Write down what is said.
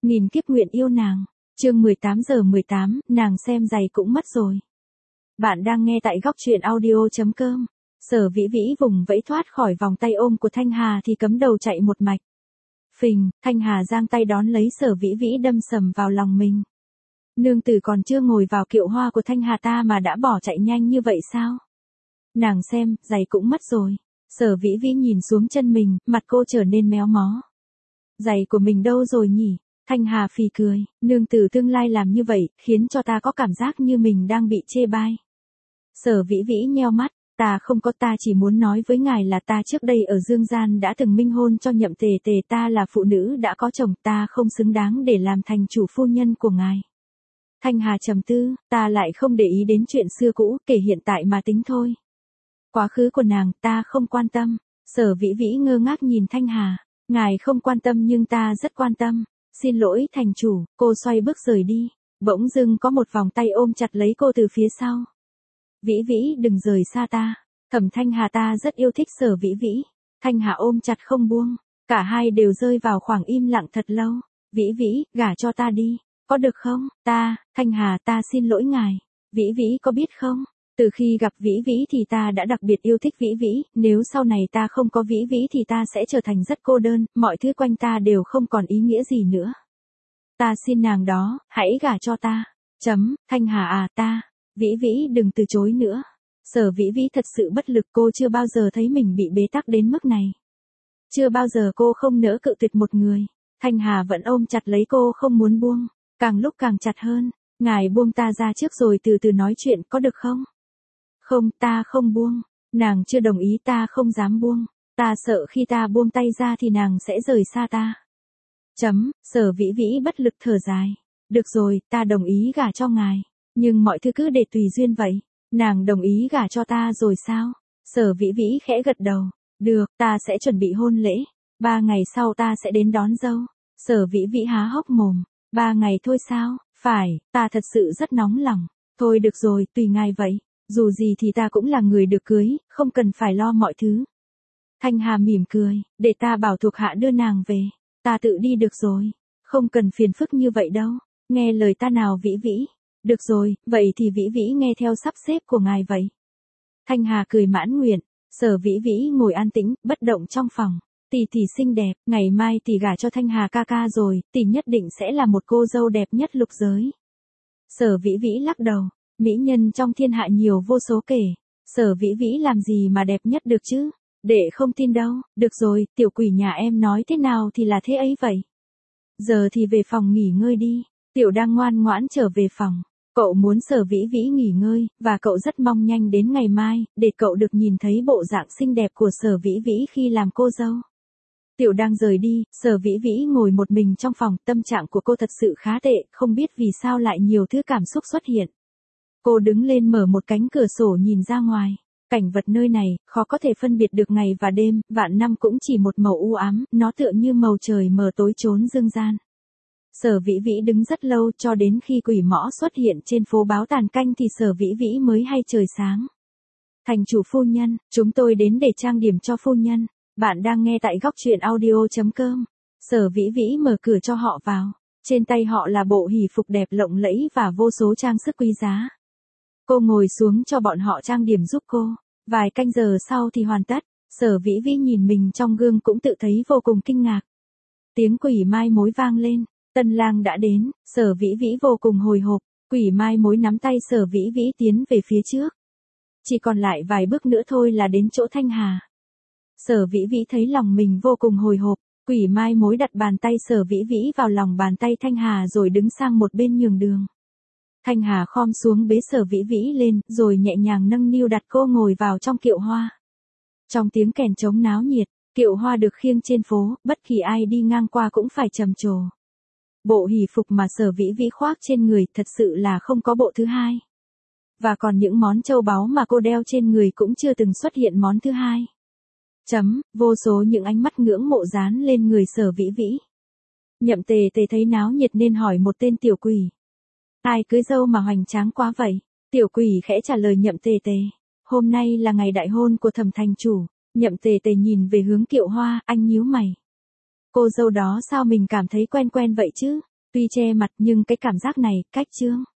nghìn kiếp nguyện yêu nàng. Chương 18:18, nàng xem giày cũng mất rồi. Bạn đang nghe tại góc truyện audio.com. Sở Vĩ Vĩ vùng vẫy thoát khỏi vòng tay ôm của Thanh Hà thì cắm đầu chạy một mạch. Phình, Thanh Hà giang tay đón lấy Sở Vĩ Vĩ đâm sầm vào lòng mình. Nương tử còn chưa ngồi vào kiệu hoa của Thanh Hà ta mà đã bỏ chạy nhanh như vậy sao? Nàng xem, giày cũng mất rồi. Sở Vĩ Vĩ nhìn xuống chân mình, mặt cô trở nên méo mó. Giày của mình đâu rồi nhỉ? Thanh Hà phì cười, nương tử tương lai làm như vậy, khiến cho ta có cảm giác như mình đang bị chê bai. Sở Vĩ Vĩ nheo mắt, ta không có, ta chỉ muốn nói với ngài là ta trước đây ở Dương Gian đã từng minh hôn cho Nhậm Tề Tề, ta là phụ nữ đã có chồng, ta không xứng đáng để làm thành chủ phu nhân của ngài. Thanh Hà trầm tư, ta lại không để ý đến chuyện xưa cũ, kể hiện tại mà tính thôi. Quá khứ của nàng ta không quan tâm. Sở Vĩ Vĩ ngơ ngác nhìn Thanh Hà, ngài không quan tâm nhưng ta rất quan tâm. Xin lỗi thành chủ, cô xoay bước rời đi. Bỗng dưng có một vòng tay ôm chặt lấy cô từ phía sau. Vĩ Vĩ đừng rời xa ta. Thẩm Thanh Hà ta rất yêu thích Sở Vĩ Vĩ. Thanh Hà ôm chặt không buông. Cả hai đều rơi vào khoảng im lặng thật lâu. Vĩ Vĩ, gả cho ta đi. Có được không? Thanh Hà ta xin lỗi ngài. Vĩ Vĩ có biết không? Từ khi gặp Vĩ Vĩ thì ta đã đặc biệt yêu thích Vĩ Vĩ, nếu sau này ta không có Vĩ Vĩ thì ta sẽ trở thành rất cô đơn, mọi thứ quanh ta đều không còn ý nghĩa gì nữa. Ta xin nàng đó, hãy gả cho ta. Thanh Hà à Vĩ Vĩ đừng từ chối nữa. Sở Vĩ Vĩ thật sự bất lực, cô chưa bao giờ thấy mình bị bế tắc đến mức này. Chưa bao giờ cô không nỡ cự tuyệt một người. Thanh Hà vẫn ôm chặt lấy cô không muốn buông, càng lúc càng chặt hơn. Ngài buông ta ra trước rồi từ từ nói chuyện có được không? Không, ta không buông. Nàng chưa đồng ý, ta không dám buông. Ta sợ khi ta buông tay ra thì nàng sẽ rời xa ta. Sở Vĩ Vĩ bất lực thở dài. Được rồi, ta đồng ý gả cho ngài. Nhưng mọi thứ cứ để tùy duyên vậy. Nàng đồng ý gả cho ta rồi sao? Sở Vĩ Vĩ khẽ gật đầu. Được, ta sẽ chuẩn bị hôn lễ. 3 ngày sau ta sẽ đến đón dâu. Sở Vĩ Vĩ há hốc mồm. 3 ngày thôi sao? Phải, ta thật sự rất nóng lòng. Thôi được rồi, tùy ngài vậy. Dù gì thì ta cũng là người được cưới, không cần phải lo mọi thứ. Thanh Hà mỉm cười, để ta bảo thuộc hạ đưa nàng về. Ta tự đi được rồi. Không cần phiền phức như vậy đâu. Nghe lời ta nào Vĩ Vĩ. Được rồi, vậy thì Vĩ Vĩ nghe theo sắp xếp của ngài vậy. Thanh Hà cười mãn nguyện. Sở Vĩ Vĩ ngồi an tĩnh, bất động trong phòng. Tỷ xinh đẹp, ngày mai tỷ gả cho Thanh Hà ca ca rồi, tỷ nhất định sẽ là một cô dâu đẹp nhất lục giới. Sở Vĩ Vĩ lắc đầu. Mỹ nhân trong thiên hạ nhiều vô số kể. Sở Vĩ Vĩ làm gì mà đẹp nhất được chứ? Đệ không tin đâu. Được rồi, tiểu quỷ nhà em nói thế nào thì là thế ấy vậy. Giờ thì về phòng nghỉ ngơi đi. Tiểu đang ngoan ngoãn trở về phòng. Cậu muốn Sở Vĩ Vĩ nghỉ ngơi, và cậu rất mong nhanh đến ngày mai, để cậu được nhìn thấy bộ dạng xinh đẹp của Sở Vĩ Vĩ khi làm cô dâu. Tiểu đang rời đi, Sở Vĩ Vĩ ngồi một mình trong phòng, tâm trạng của cô thật sự khá tệ, không biết vì sao lại nhiều thứ cảm xúc xuất hiện. Cô đứng lên mở một cánh cửa sổ nhìn ra ngoài. Cảnh vật nơi này, khó có thể phân biệt được ngày và đêm, vạn năm cũng chỉ một màu u ám, nó tựa như màu trời mờ tối trốn dương gian. Sở Vĩ Vĩ đứng rất lâu cho đến khi quỷ mõ xuất hiện trên phố báo tàn canh thì Sở Vĩ Vĩ mới hay trời sáng. Thành chủ phu nhân, chúng tôi đến để trang điểm cho phu nhân. Bạn đang nghe tại góc truyện audio.com. Sở Vĩ Vĩ mở cửa cho họ vào. Trên tay họ là bộ hỷ phục đẹp lộng lẫy và vô số trang sức quý giá. Cô ngồi xuống cho bọn họ trang điểm giúp cô. Vài canh giờ sau thì hoàn tất. Sở Vĩ Vĩ nhìn mình trong gương cũng tự thấy vô cùng kinh ngạc. Tiếng quỷ mai mối vang lên. Tân lang đã đến. Sở Vĩ Vĩ vô cùng hồi hộp. Quỷ mai mối nắm tay Sở Vĩ Vĩ tiến về phía trước. Chỉ còn lại vài bước nữa thôi là đến chỗ Thanh Hà. Sở Vĩ Vĩ thấy lòng mình vô cùng hồi hộp. Quỷ mai mối đặt bàn tay Sở Vĩ Vĩ vào lòng bàn tay Thanh Hà rồi đứng sang một bên nhường đường. Thanh Hà khom xuống bế Sở Vĩ Vĩ lên, rồi nhẹ nhàng nâng niu đặt cô ngồi vào trong kiệu hoa. Trong tiếng kèn trống náo nhiệt, kiệu hoa được khiêng trên phố, bất kỳ ai đi ngang qua cũng phải trầm trồ. Bộ hỷ phục mà Sở Vĩ Vĩ khoác trên người thật sự là không có bộ thứ hai. Và còn những món châu báu mà cô đeo trên người cũng chưa từng xuất hiện món thứ hai. Vô số những ánh mắt ngưỡng mộ dán lên người Sở Vĩ Vĩ. Nhậm Tề Tề thấy náo nhiệt nên hỏi một tên tiểu quỷ. Ai cưới dâu mà hoành tráng quá vậy? Tiểu quỷ khẽ trả lời Nhậm Tề Tề. Hôm nay là ngày đại hôn của Thẩm thành chủ. Nhậm Tề Tề nhìn về hướng kiệu hoa, anh nhíu mày. Cô dâu đó sao mình cảm thấy quen quen vậy chứ? Tuy che mặt nhưng cái cảm giác này, cách trương.